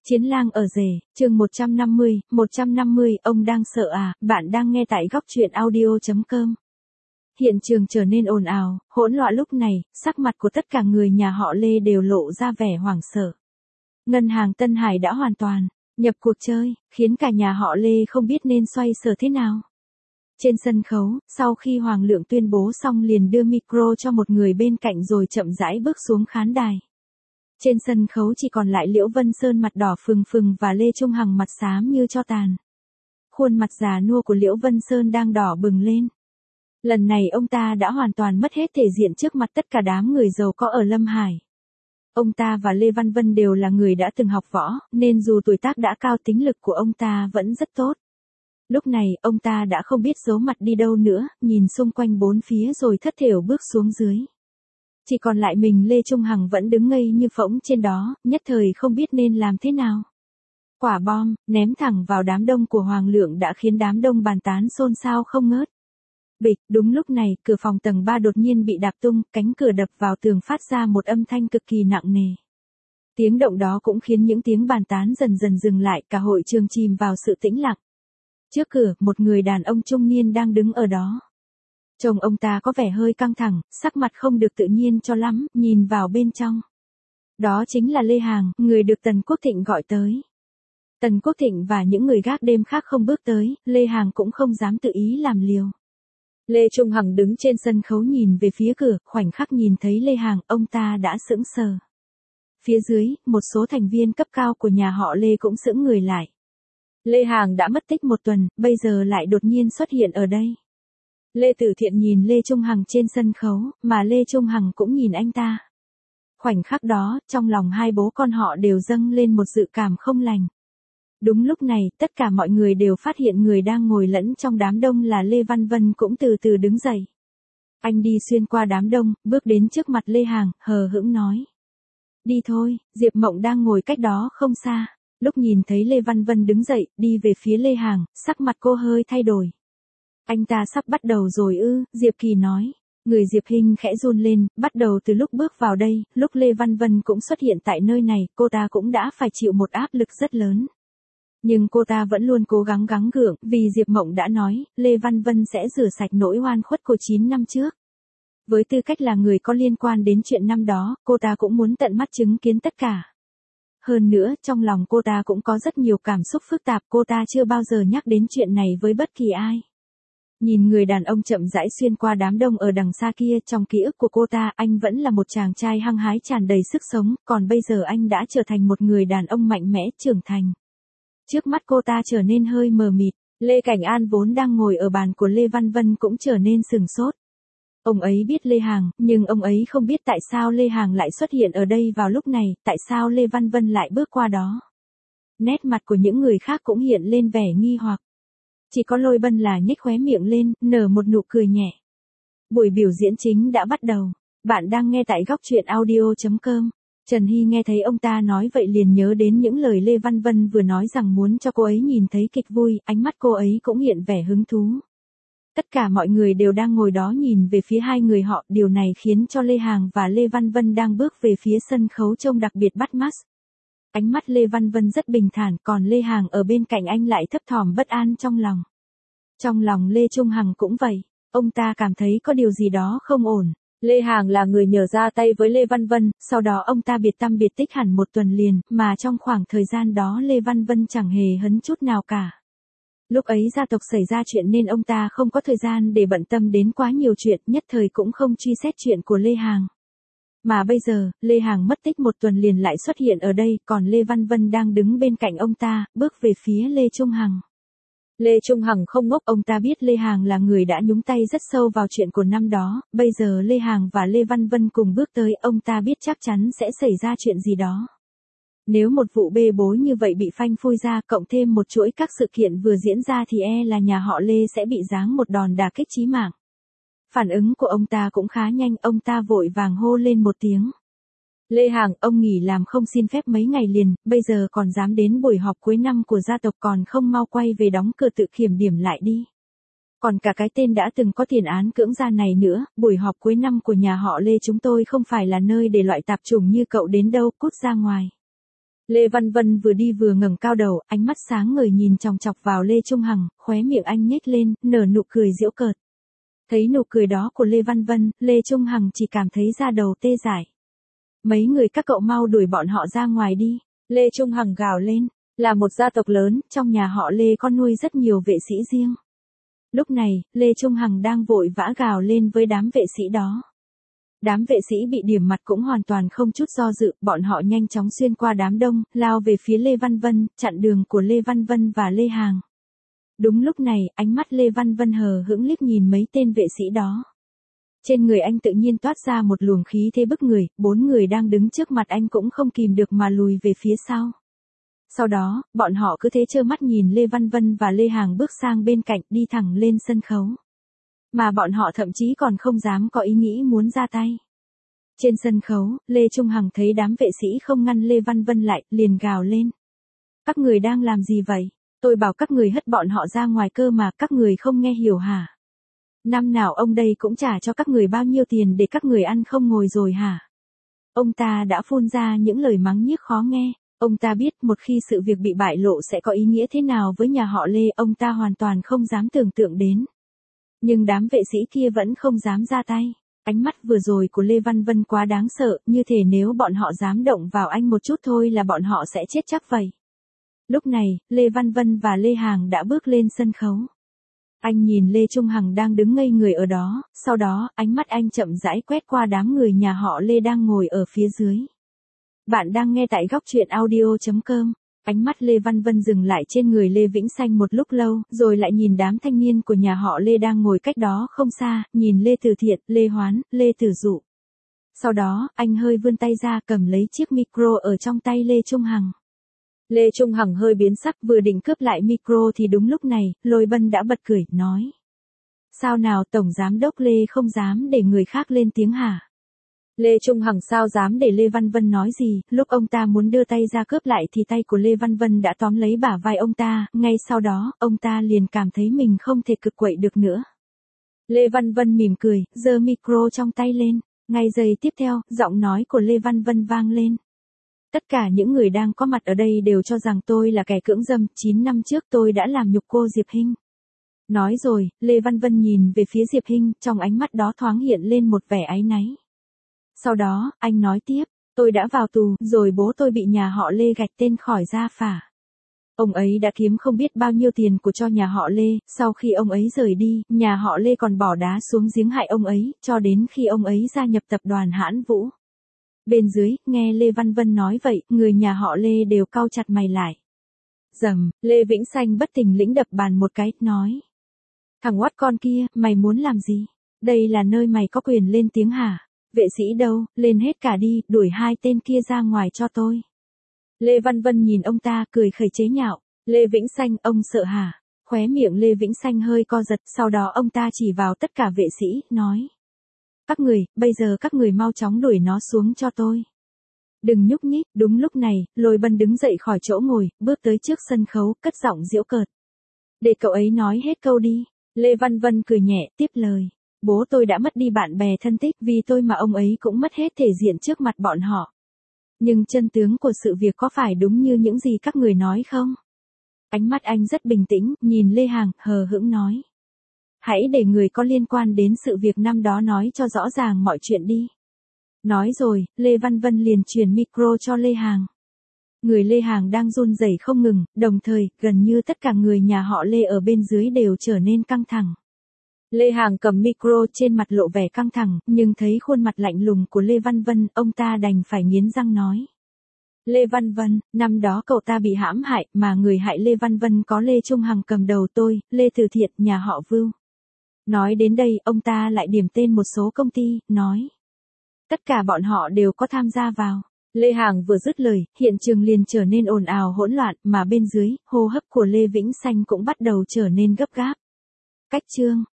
Chiến lang ở rể, chương 150, ông đang sợ à, bạn đang nghe tại góc truyện audio.com. Hiện trường trở nên ồn ào, hỗn loạn lúc này, sắc mặt của tất cả người nhà họ Lê đều lộ ra vẻ hoảng sợ. Ngân hàng Tân Hải đã hoàn toàn nhập cuộc chơi, khiến cả nhà họ Lê không biết nên xoay sở thế nào. Trên sân khấu, sau khi Hoàng Lượng tuyên bố xong liền đưa micro cho một người bên cạnh rồi chậm rãi bước xuống khán đài. Trên sân khấu chỉ còn lại Liễu Vân Sơn mặt đỏ phừng phừng và Lê Trung Hằng mặt xám như tro tàn. Khuôn mặt già nua của Liễu Vân Sơn đang đỏ bừng lên. Lần này ông ta đã hoàn toàn mất hết thể diện trước mặt tất cả đám người giàu có ở Lâm Hải. Ông ta và Lê Văn Vân đều là người đã từng học võ, nên dù tuổi tác đã cao tính lực của ông ta vẫn rất tốt. Lúc này, ông ta đã không biết giấu mặt đi đâu nữa, nhìn xung quanh bốn phía rồi thất thểu bước xuống dưới. Chỉ còn lại mình Lê Trung Hằng vẫn đứng ngây như phỗng trên đó, nhất thời không biết nên làm thế nào. Quả bom, ném thẳng vào đám đông của Hoàng Lượng đã khiến đám đông bàn tán xôn xao không ngớt. Bịch, đúng lúc này, cửa phòng tầng 3 đột nhiên bị đạp tung, cánh cửa đập vào tường phát ra một âm thanh cực kỳ nặng nề. Tiếng động đó cũng khiến những tiếng bàn tán dần dần dừng lại, cả hội trường chìm vào sự tĩnh lặng. Trước cửa, một người đàn ông trung niên đang đứng ở đó. Trông ông ta có vẻ hơi căng thẳng, sắc mặt không được tự nhiên cho lắm, nhìn vào bên trong. Đó chính là Lê Hàng, người được Tần Quốc Thịnh gọi tới. Tần Quốc Thịnh và những người gác đêm khác không bước tới, Lê Hàng cũng không dám tự ý làm liều. Lê Trung Hằng đứng trên sân khấu nhìn về phía cửa, khoảnh khắc nhìn thấy Lê Hàng, ông ta đã sững sờ. Phía dưới, một số thành viên cấp cao của nhà họ Lê cũng sững người lại. Lê Hàng đã mất tích một tuần, bây giờ lại đột nhiên xuất hiện ở đây. Lê Tử Thiện nhìn Lê Trung Hằng trên sân khấu, mà Lê Trung Hằng cũng nhìn anh ta. Khoảnh khắc đó, trong lòng hai bố con họ đều dâng lên một dự cảm không lành. Đúng lúc này, tất cả mọi người đều phát hiện người đang ngồi lẫn trong đám đông là Lê Văn Vân cũng từ từ đứng dậy. Anh đi xuyên qua đám đông, bước đến trước mặt Lê Hàng, hờ hững nói. Đi thôi, Diệp Mộng đang ngồi cách đó không xa. Lúc nhìn thấy Lê Văn Vân đứng dậy, đi về phía Lê Hàng, sắc mặt cô hơi thay đổi. Anh ta sắp bắt đầu rồi ư, Diệp Kỳ nói. Người Diệp Hinh khẽ run lên, bắt đầu từ lúc bước vào đây, lúc Lê Văn Vân cũng xuất hiện tại nơi này, cô ta cũng đã phải chịu một áp lực rất lớn. Nhưng cô ta vẫn luôn cố gắng gắng gượng, vì Diệp Mộng đã nói, Lê Văn Vân sẽ rửa sạch nỗi oan khuất của 9 năm trước. Với tư cách là người có liên quan đến chuyện năm đó, cô ta cũng muốn tận mắt chứng kiến tất cả. Hơn nữa, trong lòng cô ta cũng có rất nhiều cảm xúc phức tạp, cô ta chưa bao giờ nhắc đến chuyện này với bất kỳ ai. Nhìn người đàn ông chậm rãi xuyên qua đám đông ở đằng xa kia, trong ký ức của cô ta, anh vẫn là một chàng trai hăng hái tràn đầy sức sống, còn bây giờ anh đã trở thành một người đàn ông mạnh mẽ, trưởng thành. Trước mắt cô ta trở nên hơi mờ mịt, Lê Cảnh An vốn đang ngồi ở bàn của Lê Văn Vân cũng trở nên sừng sốt. Ông ấy biết Lê Hàng, nhưng ông ấy không biết tại sao Lê Hàng lại xuất hiện ở đây vào lúc này, tại sao Lê Văn Vân lại bước qua đó. Nét mặt của những người khác cũng hiện lên vẻ nghi hoặc. Chỉ có Lôi Bân là nhếch khóe miệng lên, nở một nụ cười nhẹ. Buổi biểu diễn chính đã bắt đầu. Bạn đang nghe tại góc truyện audio.com. Trần Hy nghe thấy ông ta nói vậy liền nhớ đến những lời Lê Văn Vân vừa nói rằng muốn cho cô ấy nhìn thấy kịch vui, ánh mắt cô ấy cũng hiện vẻ hứng thú. Tất cả mọi người đều đang ngồi đó nhìn về phía hai người họ, điều này khiến cho Lê Hàng và Lê Văn Vân đang bước về phía sân khấu trông đặc biệt bắt mắt. Ánh mắt Lê Văn Vân rất bình thản, còn Lê Hàng ở bên cạnh anh lại thấp thỏm bất an trong lòng. Trong lòng Lê Trung Hằng cũng vậy, ông ta cảm thấy có điều gì đó không ổn. Lê Hàng là người nhờ ra tay với Lê Văn Vân, sau đó ông ta biệt tăm biệt tích hẳn một tuần liền, mà trong khoảng thời gian đó Lê Văn Vân chẳng hề hấn chút nào cả. Lúc ấy gia tộc xảy ra chuyện nên ông ta không có thời gian để bận tâm đến quá nhiều chuyện, nhất thời cũng không truy xét chuyện của Lê Hàng. Mà bây giờ, Lê Hàng mất tích một tuần liền lại xuất hiện ở đây, còn Lê Văn Vân đang đứng bên cạnh ông ta, bước về phía Lê Trung Hằng. Lê Trung Hằng không ngốc, ông ta biết Lê Hàng là người đã nhúng tay rất sâu vào chuyện của năm đó, bây giờ Lê Hàng và Lê Văn Vân cùng bước tới, ông ta biết chắc chắn sẽ xảy ra chuyện gì đó. Nếu một vụ bê bối như vậy bị phanh phui ra, cộng thêm một chuỗi các sự kiện vừa diễn ra thì là nhà họ Lê sẽ bị giáng một đòn đả kích chí mạng. Phản ứng của ông ta cũng khá nhanh, ông ta vội vàng hô lên một tiếng. Lê Hàng, ông nghỉ làm không xin phép mấy ngày liền, bây giờ còn dám đến buổi họp cuối năm của gia tộc, còn không mau quay về đóng cửa tự kiểm điểm lại đi. Còn cả cái tên đã từng có tiền án cưỡng gian này nữa, buổi họp cuối năm của nhà họ Lê chúng tôi không phải là nơi để loại tạp chủng như cậu đến đâu, cút ra ngoài. Lê Văn Vân vừa đi vừa ngẩng cao đầu, ánh mắt sáng ngời nhìn chòng chọc vào Lê Trung Hằng, khóe miệng anh nhếch lên, nở nụ cười giễu cợt. Thấy nụ cười đó của Lê Văn Vân, Lê Trung Hằng chỉ cảm thấy da đầu tê dại. Mấy người các cậu mau đuổi bọn họ ra ngoài đi. Lê Trung Hằng gào lên, là một gia tộc lớn, trong nhà họ Lê có nuôi rất nhiều vệ sĩ riêng. Lúc này, Lê Trung Hằng đang vội vã gào lên với đám vệ sĩ đó. Đám vệ sĩ bị điểm mặt cũng hoàn toàn không chút do dự, bọn họ nhanh chóng xuyên qua đám đông, lao về phía Lê Văn Vân, chặn đường của Lê Văn Vân và Lê Hàng. Đúng lúc này, ánh mắt Lê Văn Vân hờ hững liếc nhìn mấy tên vệ sĩ đó. Trên người anh tự nhiên toát ra một luồng khí thế bức người, 4 người đang đứng trước mặt anh cũng không kìm được mà lùi về phía sau. Sau đó, bọn họ cứ thế trơ mắt nhìn Lê Văn Vân và Lê Hàng bước sang bên cạnh đi thẳng lên sân khấu. Mà bọn họ thậm chí còn không dám có ý nghĩ muốn ra tay. Trên sân khấu, Lê Trung Hằng thấy đám vệ sĩ không ngăn Lê Văn Vân lại, liền gào lên. Các người đang làm gì vậy? Tôi bảo các người hất bọn họ ra ngoài cơ mà các người không nghe hiểu hả? Năm nào ông đây cũng trả cho các người bao nhiêu tiền để các người ăn không ngồi rồi hả? Ông ta đã phun ra những lời mắng nhiếc khó nghe. Ông ta biết một khi sự việc bị bại lộ sẽ có ý nghĩa thế nào với nhà họ Lê, ông ta hoàn toàn không dám tưởng tượng đến. Nhưng đám vệ sĩ kia vẫn không dám ra tay. Ánh mắt vừa rồi của Lê Văn Vân quá đáng sợ, như thể nếu bọn họ dám động vào anh một chút thôi là bọn họ sẽ chết chắc vậy. Lúc này, Lê Văn Vân và Lê Hàng đã bước lên sân khấu. Anh nhìn Lê Trung Hằng đang đứng ngây người ở đó, sau đó, ánh mắt anh chậm rãi quét qua đám người nhà họ Lê đang ngồi ở phía dưới. Bạn đang nghe tại góc truyện audio.com. Ánh mắt Lê Văn Vân dừng lại trên người Lê Vĩnh Xanh một lúc lâu, rồi lại nhìn đám thanh niên của nhà họ Lê đang ngồi cách đó không xa, nhìn Lê Từ Thiện, Lê Hoán, Lê Tử Dụ. Sau đó, anh hơi vươn tay ra cầm lấy chiếc micro ở trong tay Lê Trung Hằng. Lê Trung Hằng hơi biến sắc, vừa định cướp lại micro thì đúng lúc này, Lôi Bân đã bật cười, nói. Sao nào Tổng Giám đốc Lê không dám để người khác lên tiếng hả? Lê Trung Hằng sao dám để Lê Văn Vân nói gì, lúc ông ta muốn đưa tay ra cướp lại thì tay của Lê Văn Vân đã tóm lấy bả vai ông ta, ngay sau đó, ông ta liền cảm thấy mình không thể cực quậy được nữa. Lê Văn Vân mỉm cười, giơ micro trong tay lên, ngay giây tiếp theo, giọng nói của Lê Văn Vân vang lên. Tất cả những người đang có mặt ở đây đều cho rằng tôi là kẻ cưỡng dâm, 9 năm trước tôi đã làm nhục cô Diệp Hinh. Nói rồi, Lê Văn Vân nhìn về phía Diệp Hinh, trong ánh mắt đó thoáng hiện lên một vẻ áy náy. Sau đó, anh nói tiếp, tôi đã vào tù, rồi bố tôi bị nhà họ Lê gạch tên khỏi gia phả. Ông ấy đã kiếm không biết bao nhiêu tiền của cho nhà họ Lê, sau khi ông ấy rời đi, nhà họ Lê còn bỏ đá xuống giếng hại ông ấy, cho đến khi ông ấy gia nhập tập đoàn Hãn Vũ. Bên dưới, nghe Lê Văn Vân nói vậy, người nhà họ Lê đều cau chặt mày lại. Rầm, Lê Vĩnh Xanh bất tình lĩnh đập bàn một cái, nói. Thằng oắt con kia, mày muốn làm gì? Đây là nơi mày có quyền lên tiếng hả? Vệ sĩ đâu, lên hết cả đi, đuổi hai tên kia ra ngoài cho tôi. Lê Văn Vân nhìn ông ta, cười khẩy chế nhạo. Lê Vĩnh Xanh, ông sợ hả? Khóe miệng Lê Vĩnh Xanh hơi co giật, sau đó ông ta chỉ vào tất cả vệ sĩ, nói. Các người, bây giờ các người mau chóng đuổi nó xuống cho tôi. Đừng nhúc nhích, đúng lúc này, Lôi Bân đứng dậy khỏi chỗ ngồi, bước tới trước sân khấu, cất giọng giễu cợt. Để cậu ấy nói hết câu đi. Lê Văn Vân cười nhẹ, tiếp lời. Bố tôi đã mất đi bạn bè thân thích, vì tôi mà ông ấy cũng mất hết thể diện trước mặt bọn họ. Nhưng chân tướng của sự việc có phải đúng như những gì các người nói không? Ánh mắt anh rất bình tĩnh, nhìn Lê Hàng, hờ hững nói. Hãy để người có liên quan đến sự việc năm đó nói cho rõ ràng mọi chuyện đi. Nói rồi, Lê Văn Vân liền truyền micro cho Lê Hàng. Người Lê Hàng đang run rẩy không ngừng, đồng thời, gần như tất cả người nhà họ Lê ở bên dưới đều trở nên căng thẳng. Lê Hàng cầm micro trên mặt lộ vẻ căng thẳng, nhưng thấy khuôn mặt lạnh lùng của Lê Văn Vân, ông ta đành phải nghiến răng nói. Lê Văn Vân, năm đó cậu ta bị hãm hại, mà người hại Lê Văn Vân có Lê Trung Hằng cầm đầu tôi, Lê Từ Thiện, nhà họ Vưu. Nói đến đây, ông ta lại điểm tên một số công ty, nói. Tất cả bọn họ đều có tham gia vào. Lê Hàng vừa dứt lời, hiện trường liền trở nên ồn ào hỗn loạn, mà bên dưới, hô hấp của Lê Vĩnh Xanh cũng bắt đầu trở nên gấp gáp. Cách chương